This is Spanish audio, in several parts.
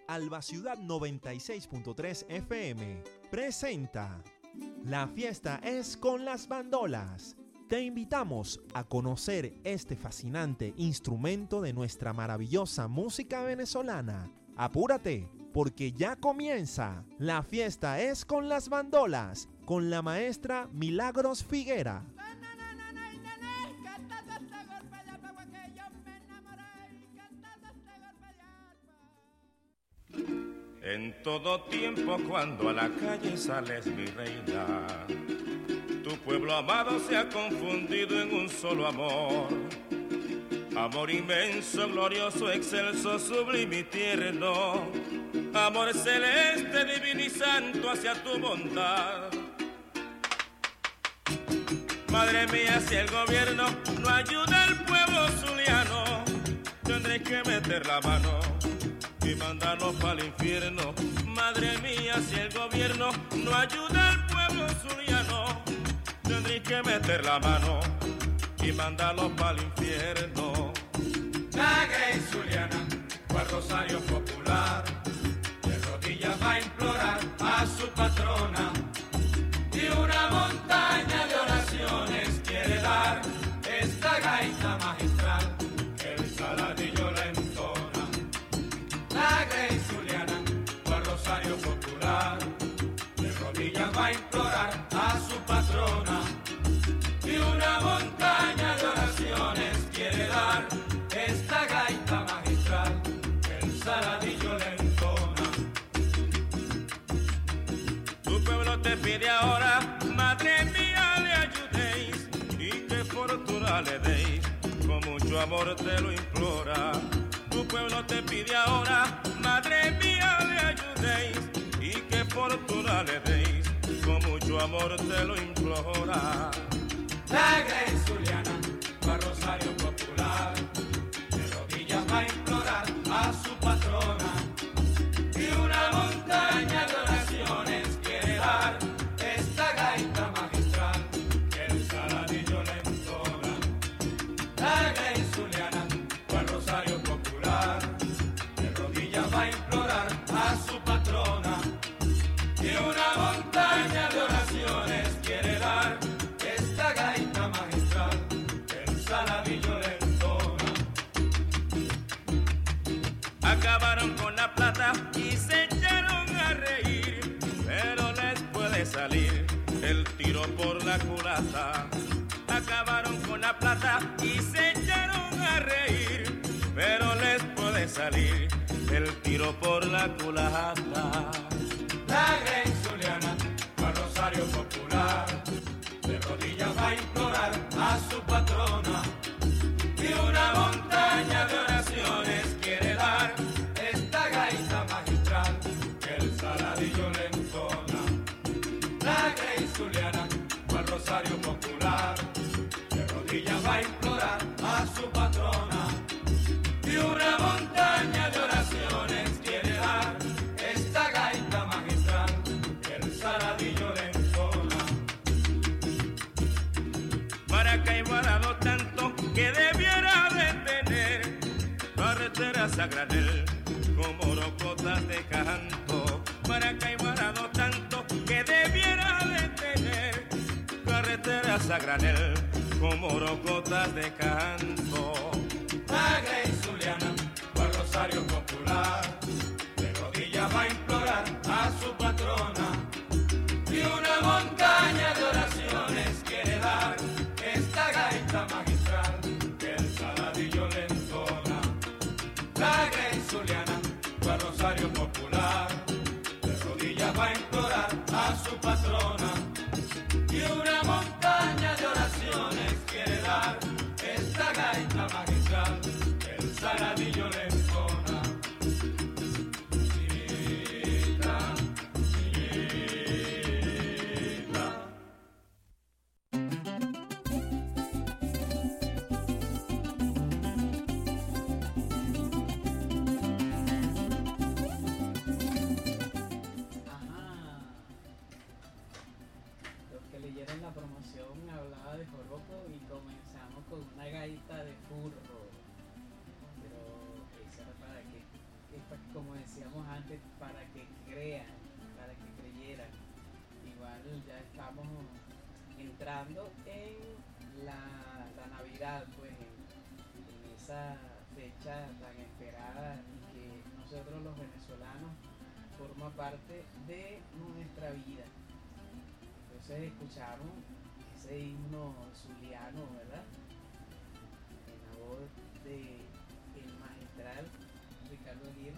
Alba Ciudad 96.3 FM presenta La fiesta es con las bandolas. Te invitamos a conocer este fascinante instrumento de nuestra maravillosa música venezolana. Apúrate, porque ya comienza La fiesta es con las bandolas, con la maestra Milagros Figuera. En todo tiempo cuando a la calle sales, mi reina, tu pueblo amado se ha confundido en un solo amor. Amor inmenso, glorioso, excelso, sublime y tierno. Amor celeste, divino y santo hacia tu bondad. Madre mía, si el gobierno no ayuda al pueblo zuliano, tendré que meter la mano y mandarlo para el infierno. Madre mía, si el gobierno no ayuda al pueblo zuliano, tendré que meter la mano y mandarlo para el infierno. La Grey Zuliana, cual rosario popular, de rodillas va a implorar a su patrona, y una montaña de oraciones quiere dar esta gaita magistral que el Saladillo la entona. La Grey Zuliana, cual rosario popular, de rodillas va a implorar a su patrona, y una montaña de oraciones quiere dar esta gaita magistral que el Saladillo le entona. Tu pueblo te pide ahora, madre mía, le ayudéis y que fortuna le deis, con mucho amor te lo implora. Tu pueblo te pide ahora, madre mía, le ayudéis y que fortuna le deis, con mucho amor te lo implora. La Grey Zuliana, va rosario popular, de rodillas va a implorar a su patrona, y una montaña de oraciones quiere dar esta gaita magistral que el Saladillo le entona. La Grey Zuliana, va rosario popular, de rodillas va a implorar a su patrona, y una montaña de oraciones quiere dar esta gaita magistral que el Saladillo le entona. Acabaron con la plata y se echaron a reír, pero les puede salir el tiro por la culata. Acabaron con la plata y se echaron a reír, pero les puede salir el tiro por la culata. La Grey Zuliana, cual rosario popular, de rodillas va a implorar a su patrona, y una montaña de oraciones quiere dar esta gaita magistral que el Saladillo le entona. La Grey Zuliana, cual rosario popular, de rodillas va a implorar a su patrona, y una montaña de oraciones quiere dar esta gaita magistral que el Saladillo le entona. Maracaibo ha dado tanto que debiera de tener carreteras a granel como rocotas de canto. Maracaibo ha dado tanto que debiera de tener carreteras a granel como rocotas de canto. La Grey Zuliana, cual rosario popular, de rodillas va a implorar a su patrona, y una montaña de oraciones quiere dar esta gaita magistral que el Saladillo le entona. La Grey Zuliana, cual rosario popular, de rodillas va a implorar a su patrona, y una montaña de oraciones quiere dar esta gaita magistral que el Saladillo le entona. Chinita, chinita. Los que leyeron la promoción hablaba de joropo y comenzamos con una gaita de furro. Pero entrando en la Navidad, pues en esa fecha tan esperada y que nosotros los venezolanos forma parte de nuestra vida. Entonces escuchamos ese himno zuliano, ¿verdad? En la voz de el magistral Ricardo Aguirre.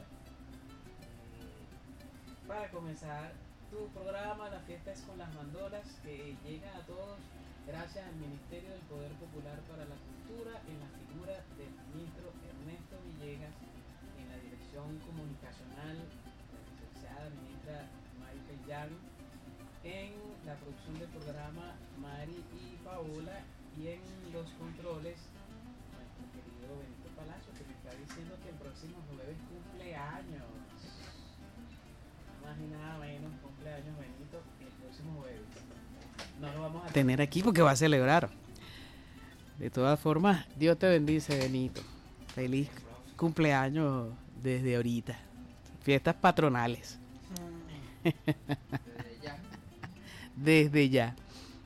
Para comenzar tu programa, La Fiesta es con las Bandolas, que llega a todos gracias al Ministerio del Poder Popular para la Cultura, en la figura del ministro Ernesto Villegas, en la dirección comunicacional, la licenciada ministra Mari Pellán, en la producción del programa Mari y Paola, y en los controles nuestro querido Benito Palacio, que me está diciendo que el próximo jueves cumple años. Nada más y nada menos, cumpleaños Benito el próximo jueves. No lo vamos a tener aquí porque va a celebrar. De todas formas, Dios te bendice, Benito. Feliz cumpleaños desde ahorita. Fiestas patronales. Desde ya. Desde ya.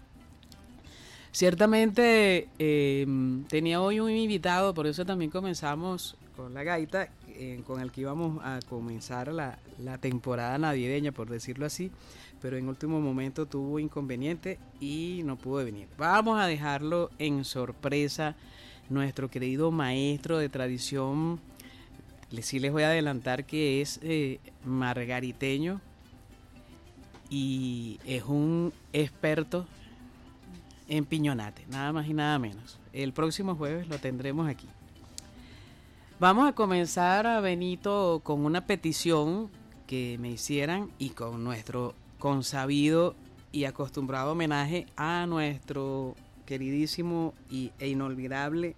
Ciertamente tenía hoy un invitado, por eso también comenzamos con la gaita, con el que íbamos a comenzar la temporada navideña, por decirlo así, pero en último momento tuvo inconveniente y no pudo venir. Vamos a dejarlo en sorpresa, nuestro querido maestro de tradición. Sí les voy a adelantar que es margariteño y es un experto en piñonate, nada más y nada menos. El próximo jueves lo tendremos aquí. Vamos a comenzar, a Benito, con una petición que me hicieran y con nuestro consabido y acostumbrado homenaje a nuestro queridísimo e inolvidable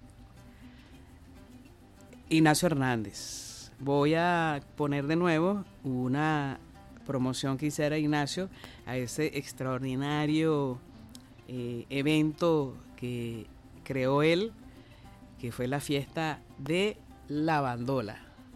Ignacio Hernández. Voy a poner de nuevo una promoción que hiciera Ignacio a ese extraordinario evento que creó él, que fue la fiesta de la bandola.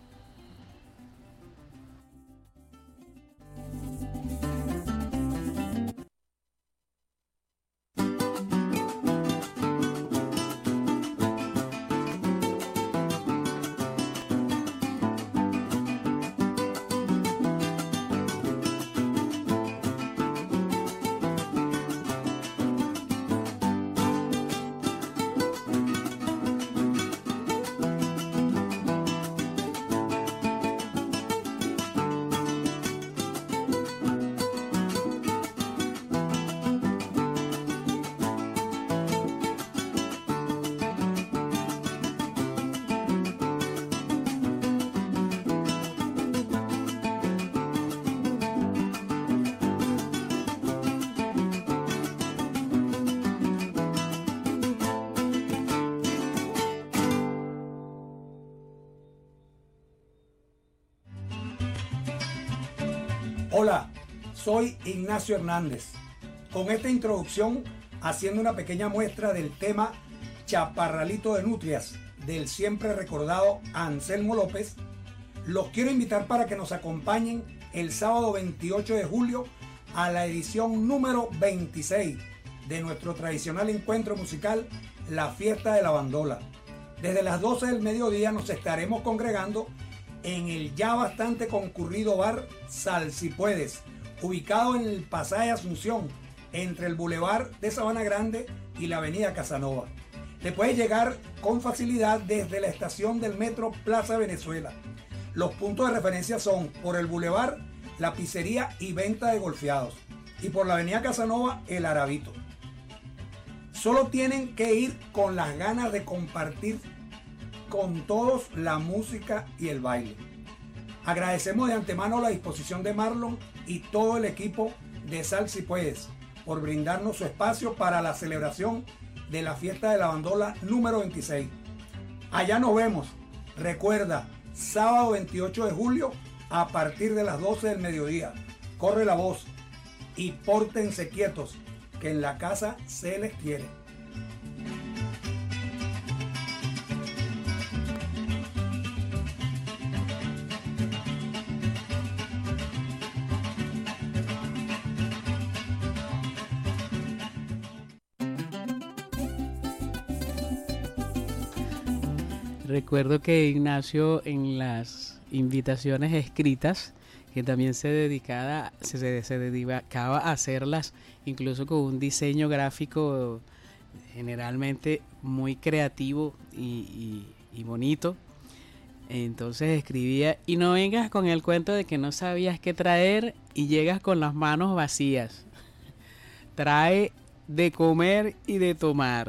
Hola, soy Ignacio Hernández. Con esta introducción, haciendo una pequeña muestra del tema Chaparralito de Nutrias, del siempre recordado Anselmo López, los quiero invitar para que nos acompañen el sábado 28 de julio a la edición número 26 de nuestro tradicional encuentro musical, La Fiesta de la Bandola. Desde las 12 del mediodía nos estaremos congregando en el ya bastante concurrido bar Sal Si Puedes, ubicado en el pasaje Asunción, entre el Boulevard de Sabana Grande y la avenida Casanova. Le puede llegar con facilidad desde la estación del metro Plaza Venezuela. Los puntos de referencia son por el Boulevard, la pizzería y venta de golfeados, y por la avenida Casanova, el Arabito. Solo tienen que ir con las ganas de compartir con todos la música y el baile. Agradecemos de antemano la disposición de Marlon y todo el equipo de Sal Si Puedes por brindarnos su espacio para la celebración de la fiesta de la bandola número 26. Allá nos vemos. Recuerda, sábado 28 de julio a partir de las 12 del mediodía. Corre la voz y pórtense quietos, que en la casa se les quiere. Recuerdo que Ignacio en las invitaciones escritas, que también se dedicaba a hacerlas, incluso con un diseño gráfico generalmente muy creativo y bonito. Entonces escribía: y no vengas con el cuento de que no sabías qué traer y llegas con las manos vacías. Trae de comer y de tomar.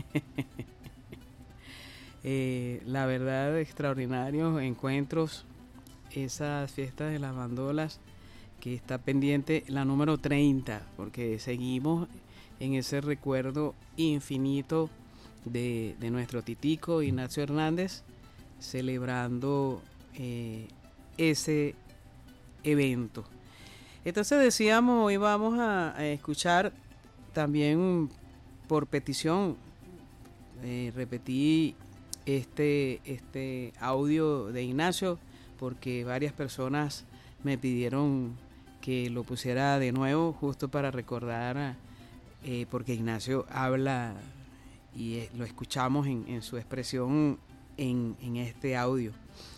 La verdad, extraordinarios encuentros, esas fiestas de las bandolas, que está pendiente la número 30, porque seguimos en ese recuerdo infinito de nuestro titico Ignacio Hernández, celebrando ese evento. Entonces decíamos, hoy vamos a escuchar también por petición, repetí este audio de Ignacio porque varias personas me pidieron que lo pusiera de nuevo, justo para recordar, porque Ignacio habla y lo escuchamos en su expresión en este audio.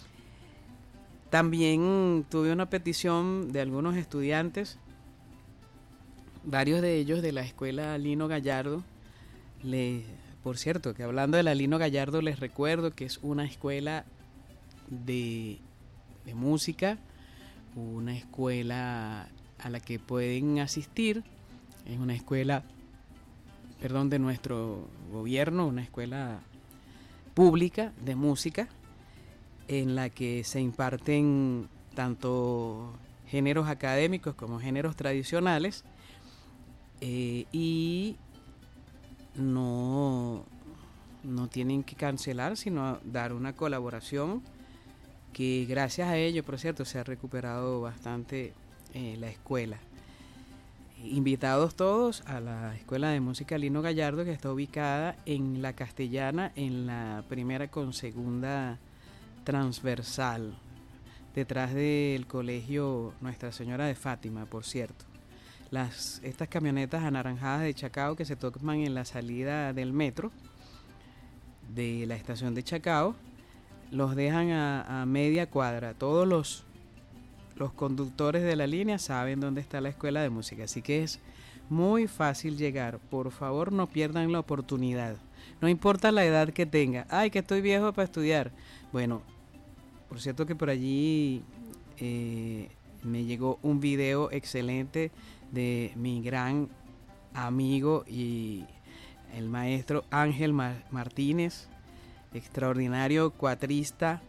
También tuve una petición de algunos estudiantes, varios de ellos de la escuela Lino Gallardo. Por cierto, que hablando de la Lino Gallardo, les recuerdo que es una escuela de música, una escuela a la que pueden asistir. Es una escuela, de nuestro gobierno, una escuela pública de música en la que se imparten tanto géneros académicos como géneros tradicionales, y no tienen que cancelar, sino dar una colaboración, que gracias a ello, por cierto, se ha recuperado bastante la escuela. Invitados todos a la Escuela de Música Lino Gallardo, que está ubicada en La Castellana, en la primera con segunda transversal, detrás del colegio Nuestra Señora de Fátima, por cierto. Estas camionetas anaranjadas de Chacao que se toman en la salida del metro de la estación de Chacao, los dejan a media cuadra. Todos los conductores de la línea saben dónde está la escuela de música, así que es muy fácil llegar. Por favor, no pierdan la oportunidad, no importa la edad que tenga. Ay, que estoy viejo para estudiar. Bueno, por cierto que por allí me llegó un video excelente de mi gran amigo y el maestro Ángel Martínez, extraordinario cuatrista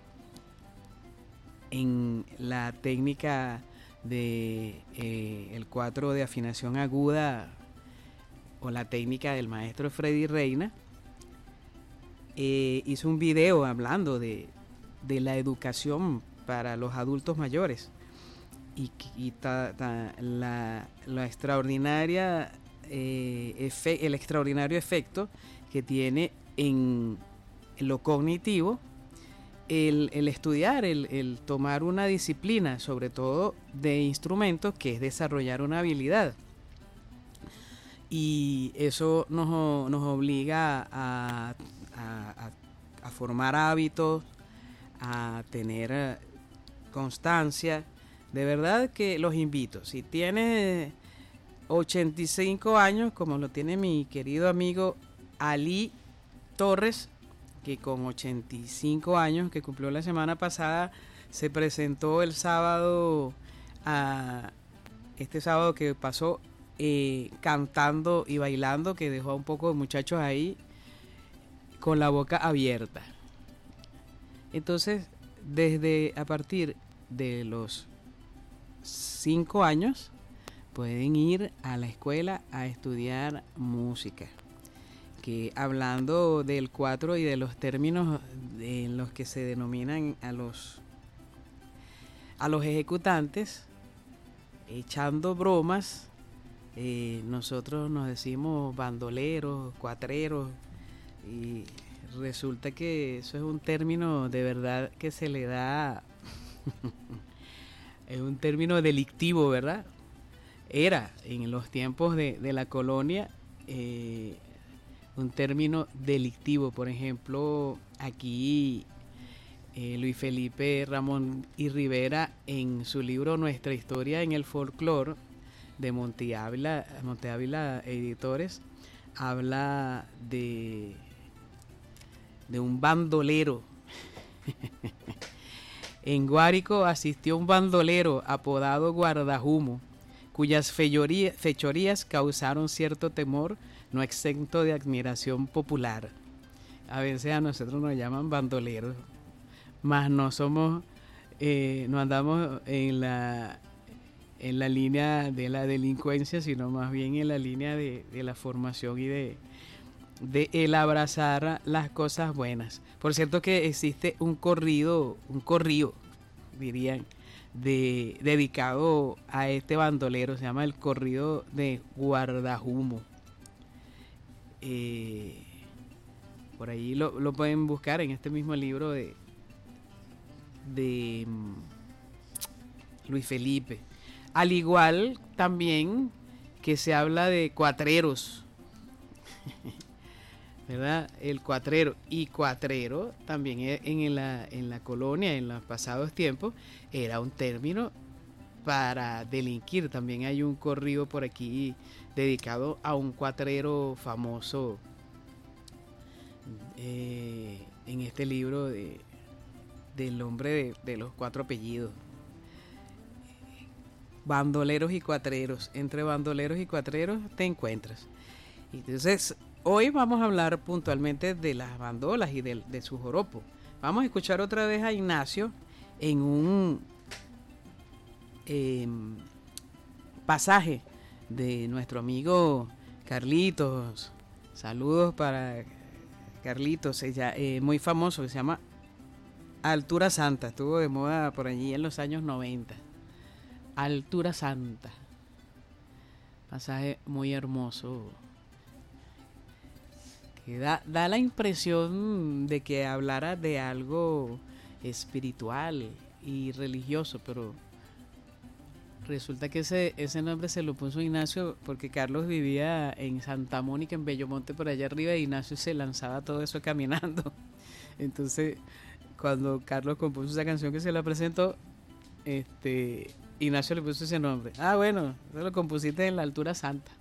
en la técnica de el cuatro de afinación aguda, o la técnica del maestro Freddy Reina. Hizo un video hablando de la educación para los adultos mayores y la extraordinaria el extraordinario efecto que tiene en lo cognitivo el estudiar, el tomar una disciplina, sobre todo de instrumentos, que es desarrollar una habilidad. Y eso nos obliga a formar hábitos, a tener constancia. De verdad que los invito. Si tienes 85 años, como lo tiene mi querido amigo Ali Torres, que con 85 años, que cumplió la semana pasada, se presentó el sábado, este sábado que pasó, cantando y bailando, que dejó a un poco de muchachos ahí con la boca abierta. Entonces, a partir de los 5 años pueden ir a la escuela a estudiar música, que hablando del 4 y de los términos en los que se denominan a los ejecutantes, echando bromas, nosotros nos decimos bandoleros, cuatreros, y resulta que eso es un término de verdad que se le da es un término delictivo, ¿verdad? Era en los tiempos de la colonia un un término delictivo. Por ejemplo, aquí Luis Felipe Ramón y Rivera, en su libro Nuestra historia en el folclore, de Monte Ávila Editores, habla de un bandolero. En Guárico asistió un bandolero apodado Guardahumo, cuyas fechorías causaron cierto temor, no exento de admiración popular. A veces a nosotros nos llaman bandoleros, mas no somos, no andamos en la línea de la delincuencia, sino más bien en la línea de la formación y de el abrazar las cosas buenas. Por cierto que existe un corrido, dirían, dedicado a este bandolero, se llama el corrido de Guardahumo. Por ahí lo pueden buscar en este mismo libro de Luis Felipe. Al igual también que se habla de cuatreros, ¿verdad? El cuatrero. Y cuatrero también en la colonia, en los pasados tiempos, era un término para delinquir. También hay un corrido por aquí dedicado a un cuatrero famoso en este libro del hombre de los 4 apellidos. Bandoleros y cuatreros. Entre bandoleros y cuatreros te encuentras. Entonces, hoy vamos a hablar puntualmente de las bandolas y de su joropo. Vamos a escuchar otra vez a Ignacio en un pasaje de nuestro amigo Carlitos. Saludos para Carlitos, muy famoso, que se llama Altura Santa. Estuvo de moda por allí en los años 90. Altura Santa. Pasaje muy hermoso, que da la impresión de que hablara de algo espiritual y religioso, pero resulta que ese nombre se lo puso Ignacio porque Carlos vivía en Santa Mónica, en Bellomonte, por allá arriba, y Ignacio se lanzaba todo eso caminando. Entonces, cuando Carlos compuso esa canción que se la presentó, Ignacio le puso ese nombre. Ah, bueno, eso lo compusiste en la Altura Santa.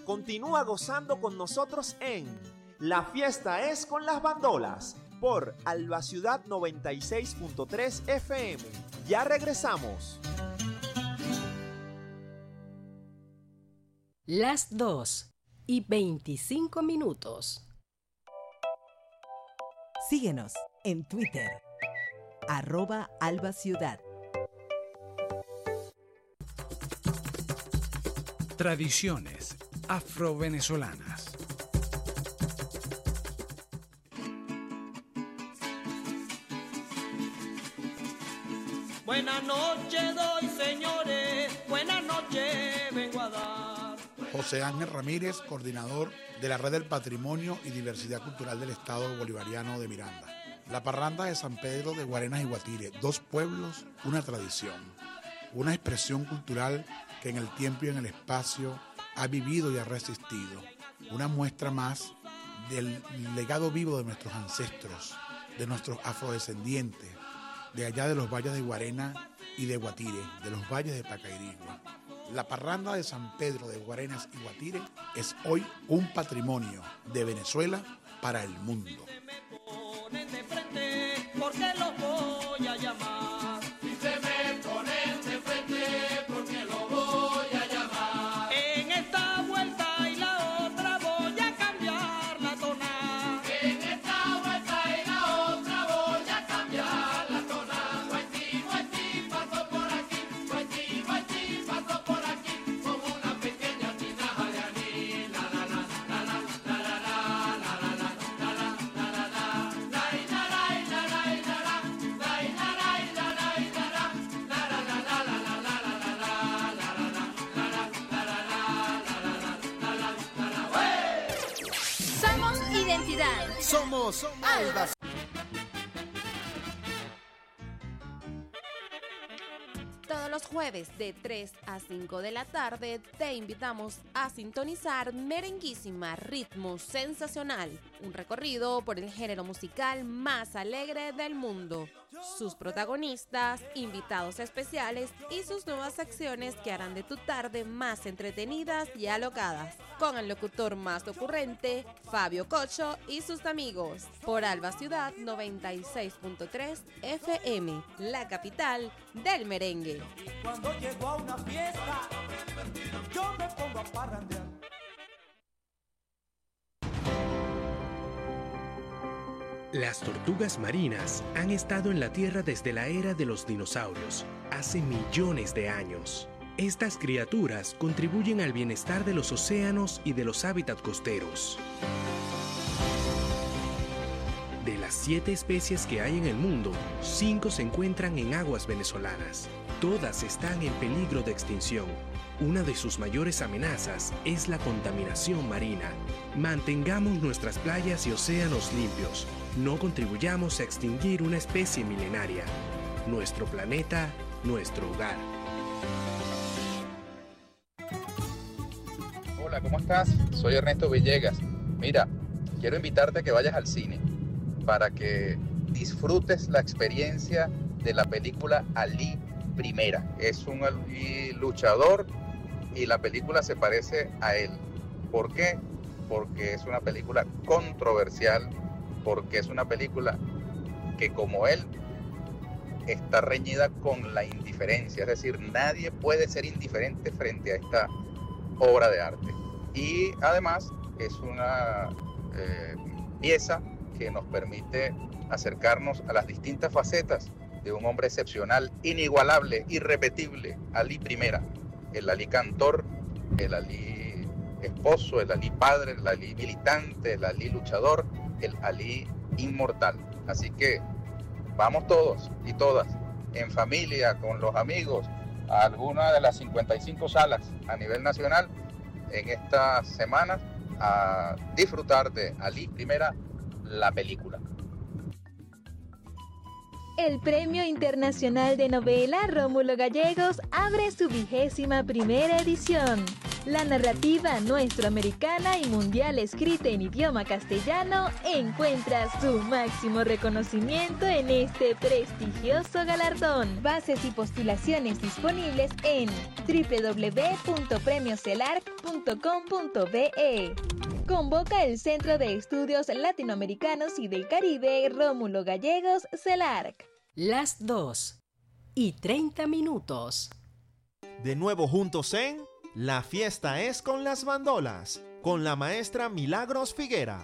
Continúa gozando con nosotros en La Fiesta es con las Bandolas por Alba Ciudad 96.3 FM. Ya regresamos. Las 2:25. Síguenos en Twitter, @AlbaCiudad. Tradiciones afrovenezolanas. Buenas noches doy, señores, buenas noches vengo a dar. José Ángel Ramírez, coordinador de la Red del Patrimonio y Diversidad Cultural del Estado Bolivariano de Miranda. La parranda de San Pedro de Guarenas y Guatire, 2 pueblos, una tradición, una expresión cultural que en el tiempo y en el espacio ha vivido y ha resistido, una muestra más del legado vivo de nuestros ancestros, de nuestros afrodescendientes, de allá de los valles de Guarena y de Guatire, de los valles de Pacairigua. La parranda de San Pedro de Guarenas y Guatire es hoy un patrimonio de Venezuela para el mundo. Porque los voy a llamar. Si se me ponen de frente, porque lo voy a llamar. En esta vuelta y la otra voy a cambiar la tona. En esta vuelta y la otra voy a cambiar la tona. Guaití, guaití, paso por aquí. Guaití, guaití, paso por aquí. Como una pequeña tinaja de anís. La la la la la la la la la la la la la la la. Somos identidad. Somos Alba. Todos los jueves de 3 a 5 de la tarde te invitamos a sintonizar Merenguísima, ritmo sensacional, un recorrido por el género musical más alegre del mundo. Sus protagonistas, invitados especiales y sus nuevas secciones que harán de tu tarde más entretenidas y alocadas. Con el locutor más ocurrente, Fabio Cocho y sus amigos. Por Alba Ciudad 96.3 FM, la capital del merengue. Cuando llego a una fiesta, yo me pongo a parrandear. Las tortugas marinas han estado en la Tierra desde la era de los dinosaurios, hace millones de años. Estas criaturas contribuyen al bienestar de los océanos y de los hábitats costeros. De las 7 especies que hay en el mundo, 5 se encuentran en aguas venezolanas. Todas están en peligro de extinción. Una de sus mayores amenazas es la contaminación marina. Mantengamos nuestras playas y océanos limpios. No contribuyamos a extinguir una especie milenaria. Nuestro planeta, nuestro hogar. Hola, ¿cómo estás? Soy Ernesto Villegas. Mira, quiero invitarte a que vayas al cine para que disfrutes la experiencia de la película Ali Primera. Es un luchador y la película se parece a él. ¿Por qué? Porque es una película controversial, porque es una película que, como él, está reñida con la indiferencia. Es decir, nadie puede ser indiferente frente a esta obra de arte. Y además es una pieza que nos permite acercarnos a las distintas facetas de un hombre excepcional, inigualable, irrepetible, Ali Primera, el Ali cantor, el Ali esposo, el Ali padre, el Ali militante, el Ali luchador, el Ali inmortal. Así que vamos todos y todas, en familia, con los amigos, a alguna de las 55 salas a nivel nacional en estas semanas a disfrutar de Ali Primera, la película. El Premio Internacional de Novela Rómulo Gallegos abre su 21ª edición. La narrativa nuestroamericana y mundial escrita en idioma castellano encuentra su máximo reconocimiento en este prestigioso galardón. Bases y postulaciones disponibles en www.premiocelarc.com.be. Convoca el Centro de Estudios Latinoamericanos y del Caribe Rómulo Gallegos CELARC. Las 2:30. De nuevo juntos en La Fiesta es con las Bandolas, con la maestra Milagros Figuera.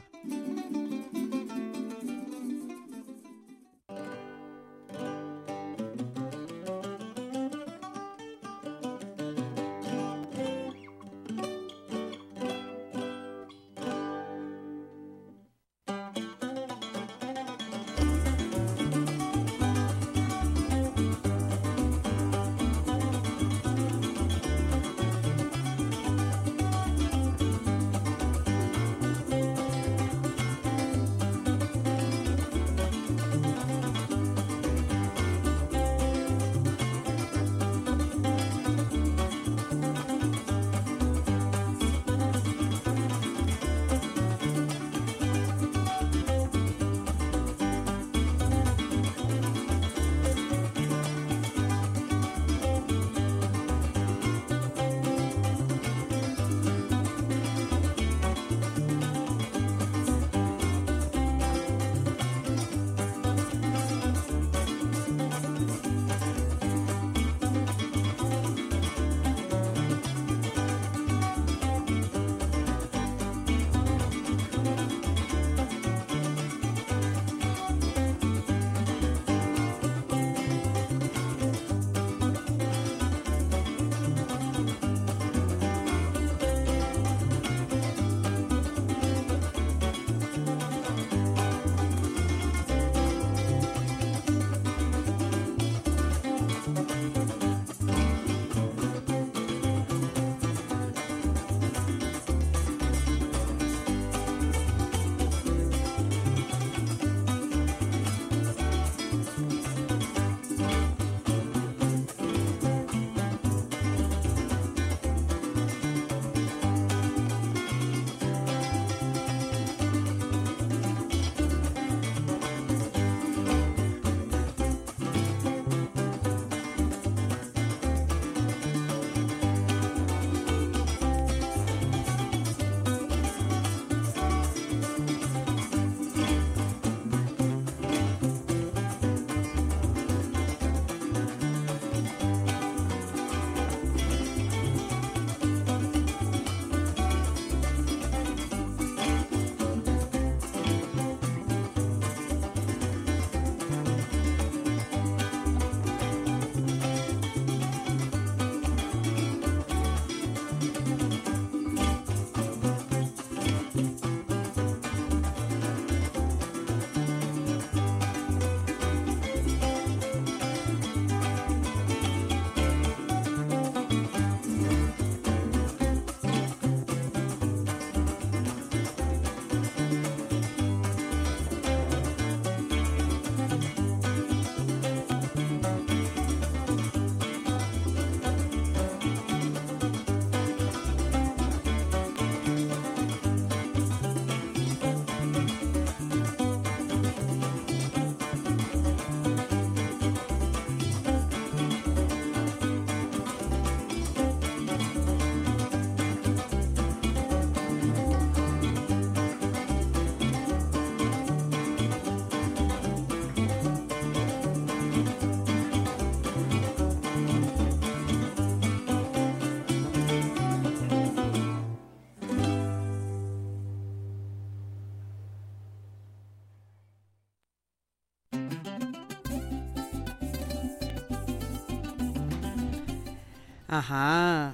Ajá,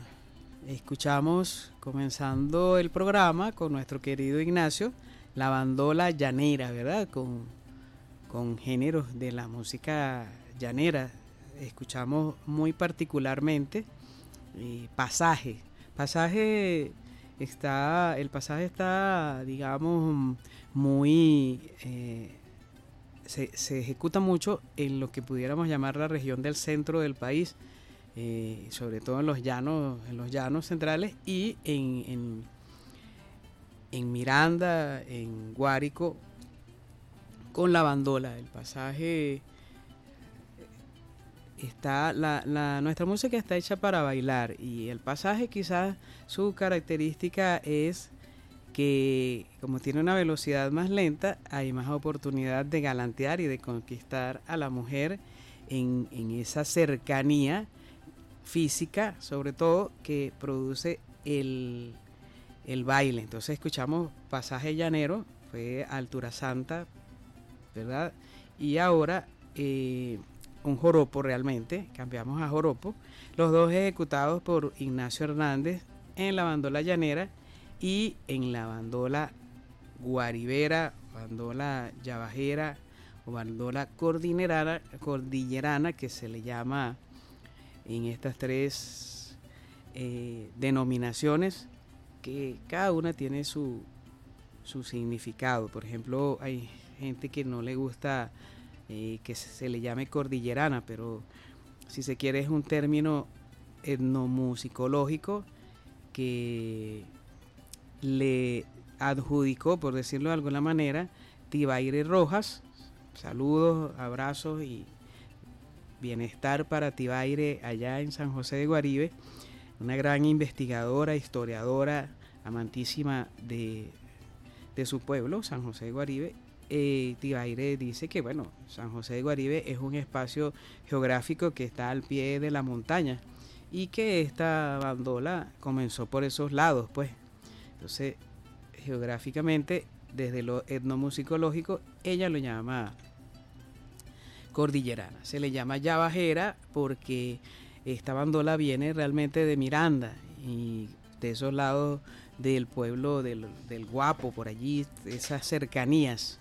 escuchamos comenzando el programa con nuestro querido Ignacio, la bandola llanera, ¿verdad? Con géneros de la música llanera. Escuchamos muy particularmente Pasaje. El pasaje está, digamos, muy... se ejecuta mucho en lo que pudiéramos llamar la región del centro del país, sobre todo en los llanos centrales y en Miranda, en Guárico, con la bandola. El pasaje está, nuestra música está hecha para bailar, y el pasaje quizás su característica es que como tiene una velocidad más lenta, hay más oportunidad de galantear y de conquistar a la mujer en esa cercanía física, sobre todo, que produce el baile. Entonces escuchamos Pasaje Llanero, fue Altura Santa, ¿verdad? Y ahora un joropo, realmente, cambiamos a joropo, los dos ejecutados por Ignacio Hernández en la bandola llanera y en la bandola guaribera, bandola yabajera o bandola cordillerana, que se le llama en estas tres denominaciones, que cada una tiene su significado. Por ejemplo, hay gente que no le gusta que se le llame cordillerana, pero si se quiere es un término etnomusicológico que le adjudicó, por decirlo de alguna manera, Tibaire Rojas. Saludos, abrazos y bienestar para Tibaire allá en San José de Guaribe, una gran investigadora, historiadora, amantísima de su pueblo, San José de Guaribe. Tibaire dice que, bueno, San José de Guaribe es un espacio geográfico que está al pie de la montaña y que esta bandola comenzó por esos lados, pues. Entonces, geográficamente, desde lo etnomusicológico, ella lo llama cordillerana. Se le llama yabajera porque esta bandola viene realmente de Miranda y de esos lados del pueblo del Guapo, por allí, esas cercanías.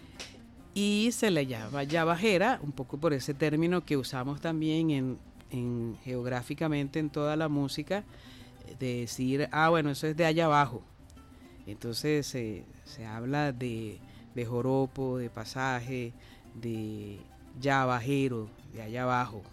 Y se le llama yabajera, un poco por ese término que usamos también en geográficamente en toda la música, de decir, bueno, eso es de allá abajo. Entonces se habla de joropo, de pasaje, de yabajero, de allá abajo.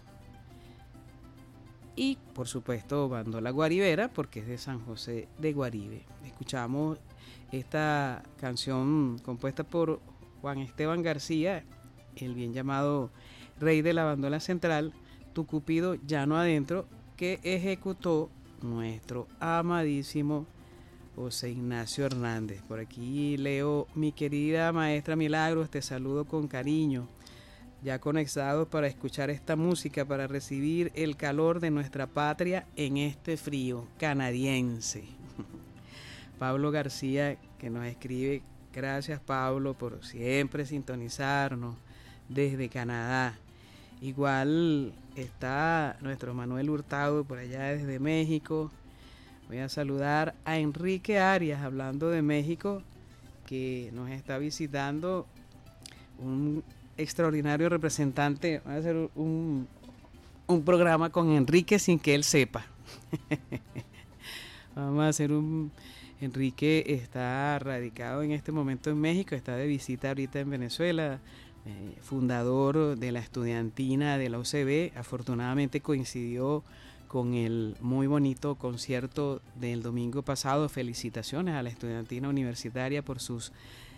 Y por supuesto bandola guaribera, porque es de San José de Guaribe. Escuchamos esta canción compuesta por Juan Esteban García, el bien llamado rey de la bandola central, Tu Cupido Llano Adentro, que ejecutó nuestro amadísimo José Ignacio Hernández. Por aquí leo: mi querida maestra Milagros, te saludo con cariño, ya conectados para escuchar esta música, para recibir el calor de nuestra patria en este frío canadiense. Pablo García, que nos escribe: gracias, Pablo, por siempre sintonizarnos desde Canadá. Igual está nuestro Manuel Hurtado por allá desde México. Voy a saludar a Enrique Arias, hablando de México, que nos está visitando, un extraordinario representante. Voy a hacer un programa con Enrique sin que él sepa. Vamos a hacer Enrique está radicado en este momento en México, está de visita ahorita en Venezuela, fundador de la estudiantina de la UCB. Afortunadamente coincidió con el muy bonito concierto del domingo pasado. Felicitaciones a la estudiantina universitaria por sus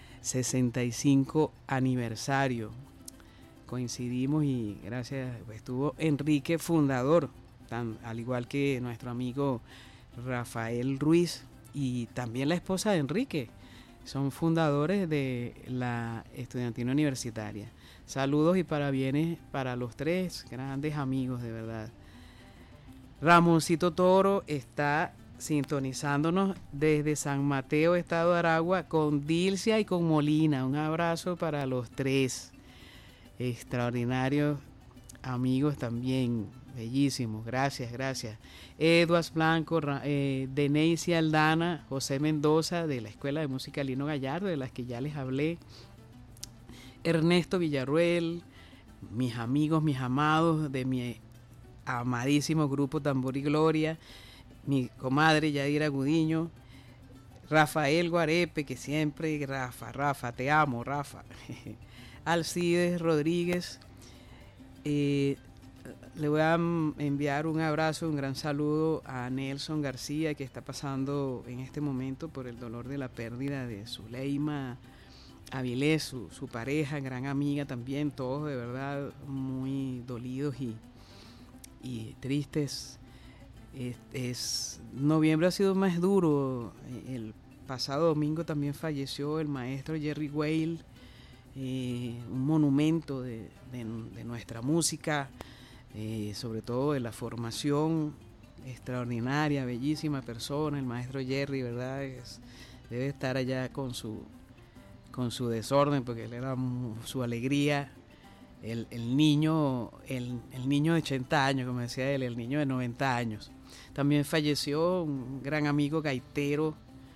65 aniversario. Coincidimos y gracias, estuvo Enrique, fundador, al igual que nuestro amigo Rafael Ruiz y también la esposa de Enrique. Son fundadores de la estudiantina universitaria. Saludos y parabienes para los tres grandes amigos, de verdad. Ramoncito Toro está sintonizándonos desde San Mateo, estado de Aragua, con Dilcia y con Molina. Un abrazo para los tres. Extraordinarios amigos también, bellísimos. Gracias, gracias. Eduas Blanco, Deneicia Aldana, José Mendoza de la Escuela de Música Lino Gallardo, de las que ya les hablé. Ernesto Villarruel, mis amigos, mis amados de mi amadísimo grupo Tambor y Gloria, mi comadre Yadira Gudiño, Rafael Guarepe, que siempre, Rafa, te amo, Rafa. Alcides Rodríguez, le voy a enviar un abrazo, un gran saludo a Nelson García, que está pasando en este momento por el dolor de la pérdida de Zuleima Avilés, su pareja, gran amiga también, todos de verdad muy dolidos y tristes. Noviembre ha sido más duro. El pasado domingo también falleció el maestro Jerry Weil, un monumento de nuestra música, sobre todo de la formación extraordinaria, bellísima persona, el maestro Jerry, ¿verdad? Debe estar allá con su desorden, porque él era su alegría, el niño de 80 años, como decía él, el niño de 90 años. También falleció un gran amigo gaitero,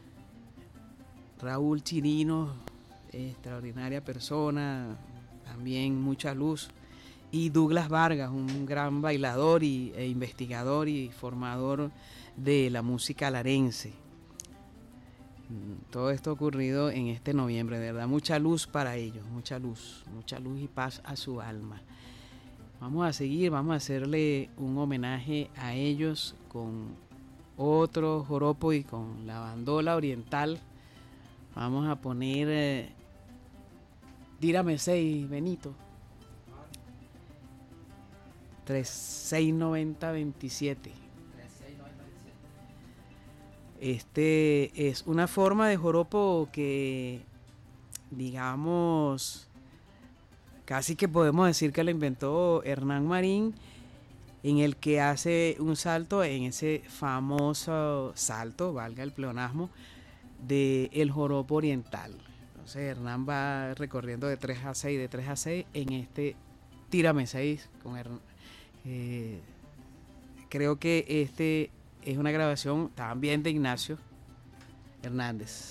Raúl Chirino, extraordinaria persona, también mucha luz, y Douglas Vargas, un gran bailador e investigador y formador de la música larense. Todo esto ha ocurrido en este noviembre, de verdad, mucha luz para ellos, mucha luz y paz a su alma. Vamos a seguir, vamos a hacerle un homenaje a ellos con otro joropo y con la bandola oriental. Vamos a poner Tírame 6, Benito. 369027. Este es una forma de joropo que, digamos, casi que podemos decir que lo inventó Hernán Marín, en el que hace un salto en ese famoso salto, valga el pleonasmo, del joropo oriental. Entonces Hernán va recorriendo de 3 a 6, de 3 a 6 en este Tírame 6 con Hernán. Creo que este es una grabación también de Ignacio Hernández.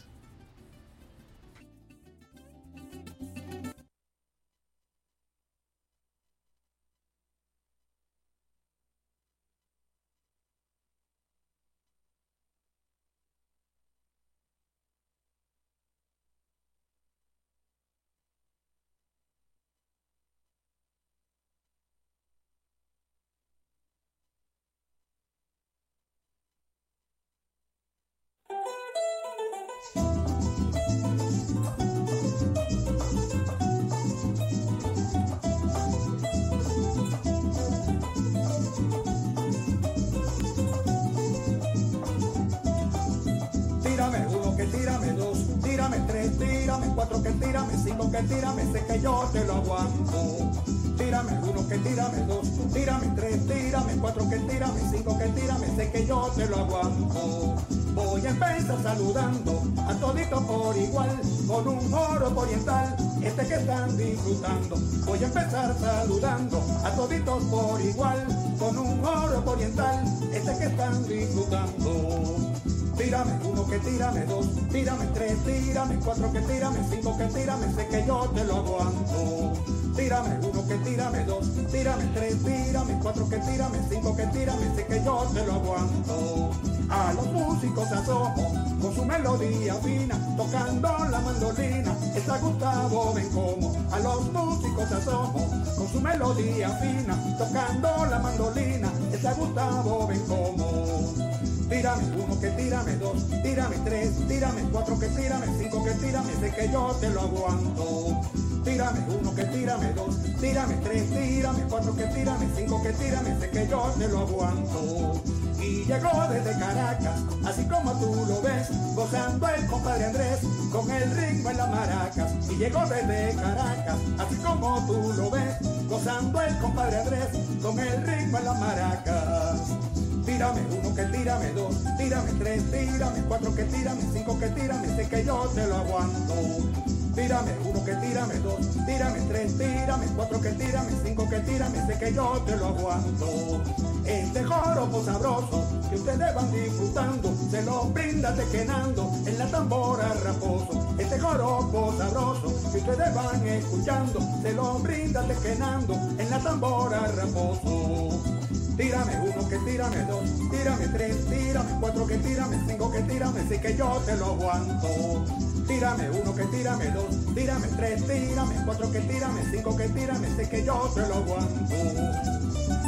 Tírame 1, que tírame 2, tírame 3, tírame 4, que tírame 5, que tírame 6, que yo te lo aguanto. Tírame 1, que tírame 2, tírame 3, tírame 4, que tírame 5, que tírame 6, que yo te lo aguanto. Voy a empezar saludando a toditos por igual, con un joropo oriental, este que están disfrutando. Voy a empezar saludando a toditos por igual, con un joropo oriental, este que están disfrutando. Tírame 1, que tírame 2, tírame 3, tírame 4, que tírame 5, que tírame 6, que yo te lo aguanto. Tírame 1, que tírame 2, tírame 3, tírame 4, que tírame 5, que tírame 6, que yo te lo aguanto. A los músicos asomo con su melodía fina, tocando la mandolina, está Gustavo Bencomo. A los músicos asomo con su melodía fina, tocando la mandolina, está Gustavo Bencomo. Tírame 1, que tírame 2, tírame 3, tírame 4, que tírame 5, que tírame 6, que yo te lo aguanto. Tírame 1, que tírame 2, tírame 3, tírame 4, que tírame 5, que tírame 6, que yo te lo aguanto. Y llegó desde Caracas, así como tú lo ves, gozando el compadre Andrés, con el ritmo en las maracas. Y llegó desde Caracas, así como tú lo ves, gozando el compadre Andrés, con el ritmo en las maracas. Tírame 1, que tírame 2, tírame 3, tírame 4, que tírame 5, que tírame 6, que yo te lo aguanto. Tírame 1, que tírame 2, tírame 3, tírame 4, que tírame 5, que tírame 6, que yo te lo aguanto. Este joropo sabroso que ustedes van disfrutando, se lo brinda tequenando en la tambora raposo. Este joropo sabroso que ustedes van escuchando, se lo brinda tequenando en la tambora raposo. Tírame 1, que tírame 2, tírame 3, tírame 4, que tírame 5, que tírame 6, que yo te lo aguanto. Tírame 1, que tírame 2, tírame 3, tírame 4, que tírame 5, que tírame 6, que yo te lo aguanto.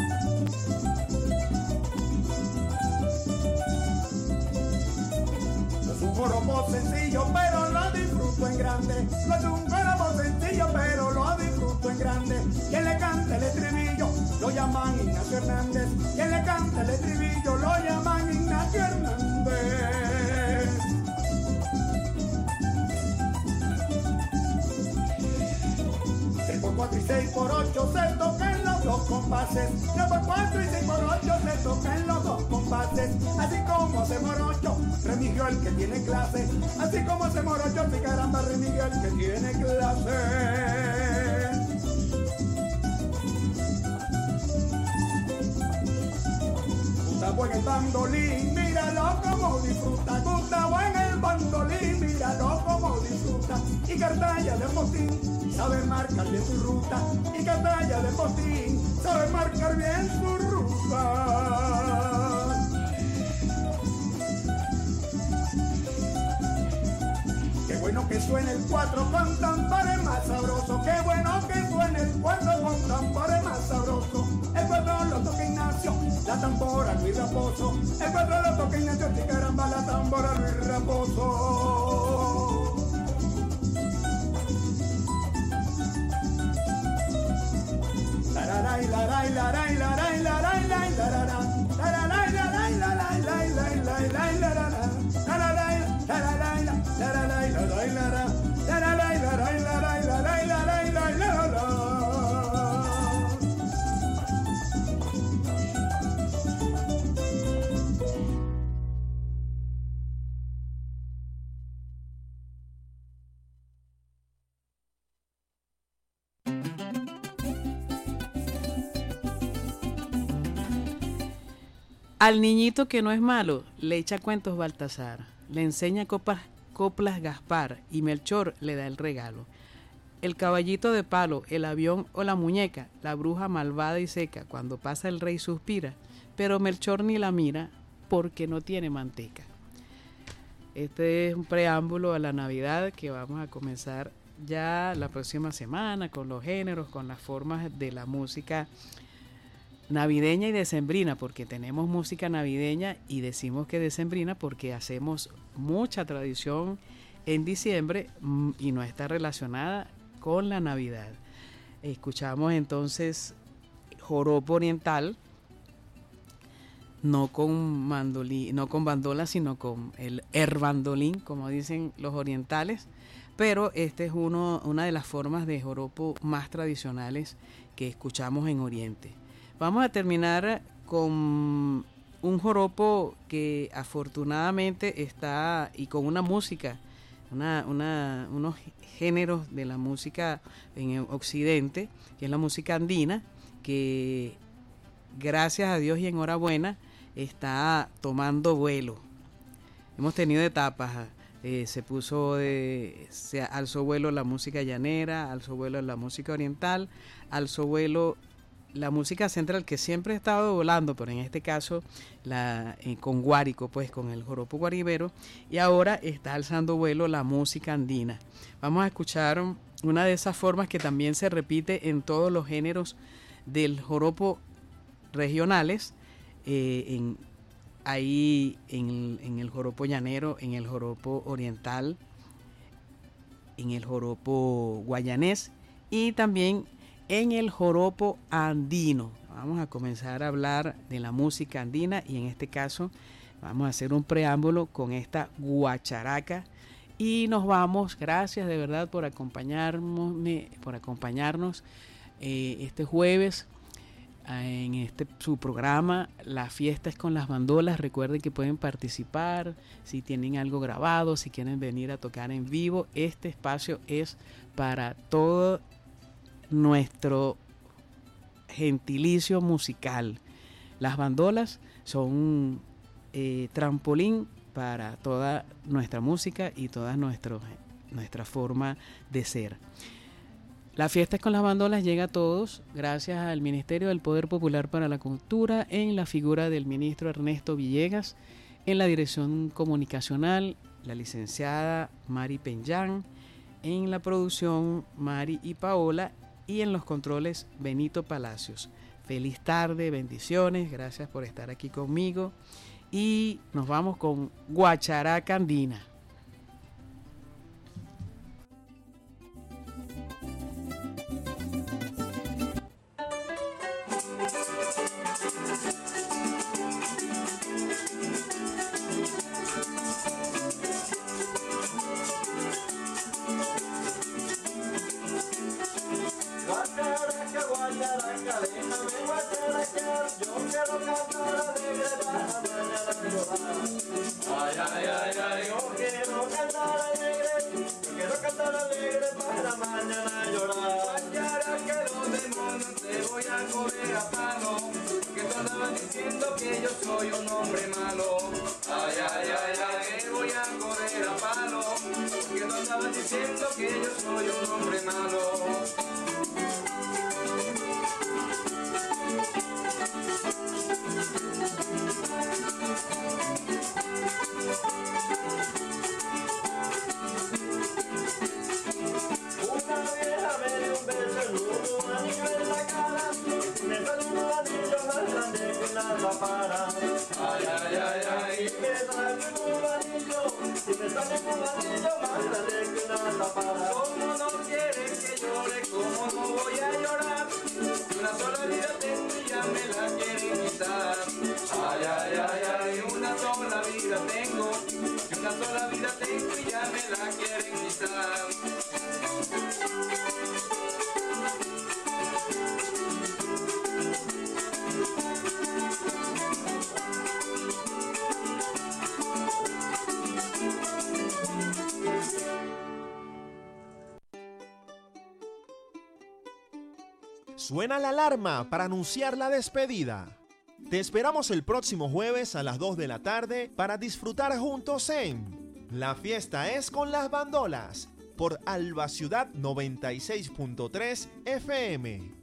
joropo sencillo, pero lo disfruto en grande. No es un joropo sencillo, pero lo disfruto en grande. Quien le canta el estribillo lo llaman Ignacio Hernández. Quien le canta el estribillo lo llaman Ignacio Hernández. 4 y 6 por 8 se tocan los dos compases. 3 por 4 y 6 por 8 se tocan los dos compases. Así como hace morocho, Remigio el que tiene clase. Así como hace morocho, si caramba, Remigio el que tiene clase. Gustavo en el bandolín, míralo como disfruta. Gustavo en el bandolín, míralo como disfruta. Y Cartaya de Postín sabe marcar bien su ruta. Y Cartaya de Postín sabe marcar bien su ruta. Qué bueno que suene el 4 con tambores más sabroso. Qué bueno que suene el 4 con tambores más sabroso. El 4 lo toca Ignacio, la tambora Luis Raposo. El 4 lo toca Ignacio, si caramba, la tambora Luis Raposo. Laray, laray, laray, laray, laray, laray, larara. Laray, laray, laray, laray, laray, laray, larara. Laray, laray, laray, laray, lara. Laray, laray, laray, laray, laray, laray, larara. Al niñito que no es malo, le echa cuentos Baltasar, le enseña coplas Gaspar y Melchor le da el regalo. El caballito de palo, el avión o la muñeca, la bruja malvada y seca, cuando pasa el rey suspira, pero Melchor ni la mira porque no tiene manteca. Este es un preámbulo a la Navidad que vamos a comenzar ya la próxima semana con los géneros, con las formas de la música navideña y decembrina, porque tenemos música navideña y decimos que decembrina porque hacemos mucha tradición en diciembre y no está relacionada con la Navidad. Escuchamos entonces joropo oriental, no con bandola, sino con el bandolín, como dicen los orientales, pero este es una de las formas de joropo más tradicionales que escuchamos en Oriente. Vamos a terminar con un joropo que afortunadamente está, y con una música, unos géneros de la música en Occidente, que es la música andina, que gracias a Dios y enhorabuena está tomando vuelo. Hemos tenido etapas, se alzó vuelo la música llanera, alzó vuelo la música oriental, alzó vuelo la música central, que siempre ha estado volando, pero en este caso con guárico, pues con el joropo guaribero, y ahora está alzando vuelo la música andina. Vamos a escuchar una de esas formas que también se repite en todos los géneros del joropo regionales, ahí en el joropo llanero, en el joropo oriental, en el joropo guayanés y también en el joropo andino. Vamos a comenzar a hablar de la música andina y en este caso vamos a hacer un preámbulo con esta guacharaca y nos vamos. Gracias de verdad por acompañarnos este jueves en su programa La Fiesta es con las Bandolas. Recuerden que pueden participar si tienen algo grabado, si quieren venir a tocar en vivo. Este espacio es para todo nuestro gentilicio musical. Las bandolas son un trampolín para toda nuestra música y toda nuestra forma de ser. La Fiesta con las Bandolas llega a todos gracias al Ministerio del Poder Popular para la Cultura, en la figura del ministro Ernesto Villegas, en la dirección comunicacional la licenciada Mari Peñán, en la producción Mari y Paola, y en los controles Benito Palacios. Feliz tarde, bendiciones, gracias por estar aquí conmigo y nos vamos con Guacharaca Andina. Ay, ay, ay, ay, yo quiero cantar alegre para mañana llorar. Mañana que los demonios te voy a coger a palo, porque tú andabas diciendo que yo soy un hombre malo. Ay, ay, ay, ay, que voy a coger a palo, porque tú andabas diciendo que yo soy un hombre malo. Una vieja me dio un beso, un anillo en la cara, me trae un anillo más grande que una tapara. Ay, ay, ay, ay, me trae un anillo, y me trae un anillo más grande que una tapara. Como no quieren que llore, como no voy a llorar, una sola vida tengo y ya me la quieren quitar. Ay, ay, ay, ay, una sola vida tengo, y una sola vida tengo y ya me la quieren quitar. Suena la alarma para anunciar la despedida. Te esperamos el próximo jueves a las 2 de la tarde para disfrutar juntos en La Fiesta es con las Bandolas por Alba Ciudad 96.3 FM.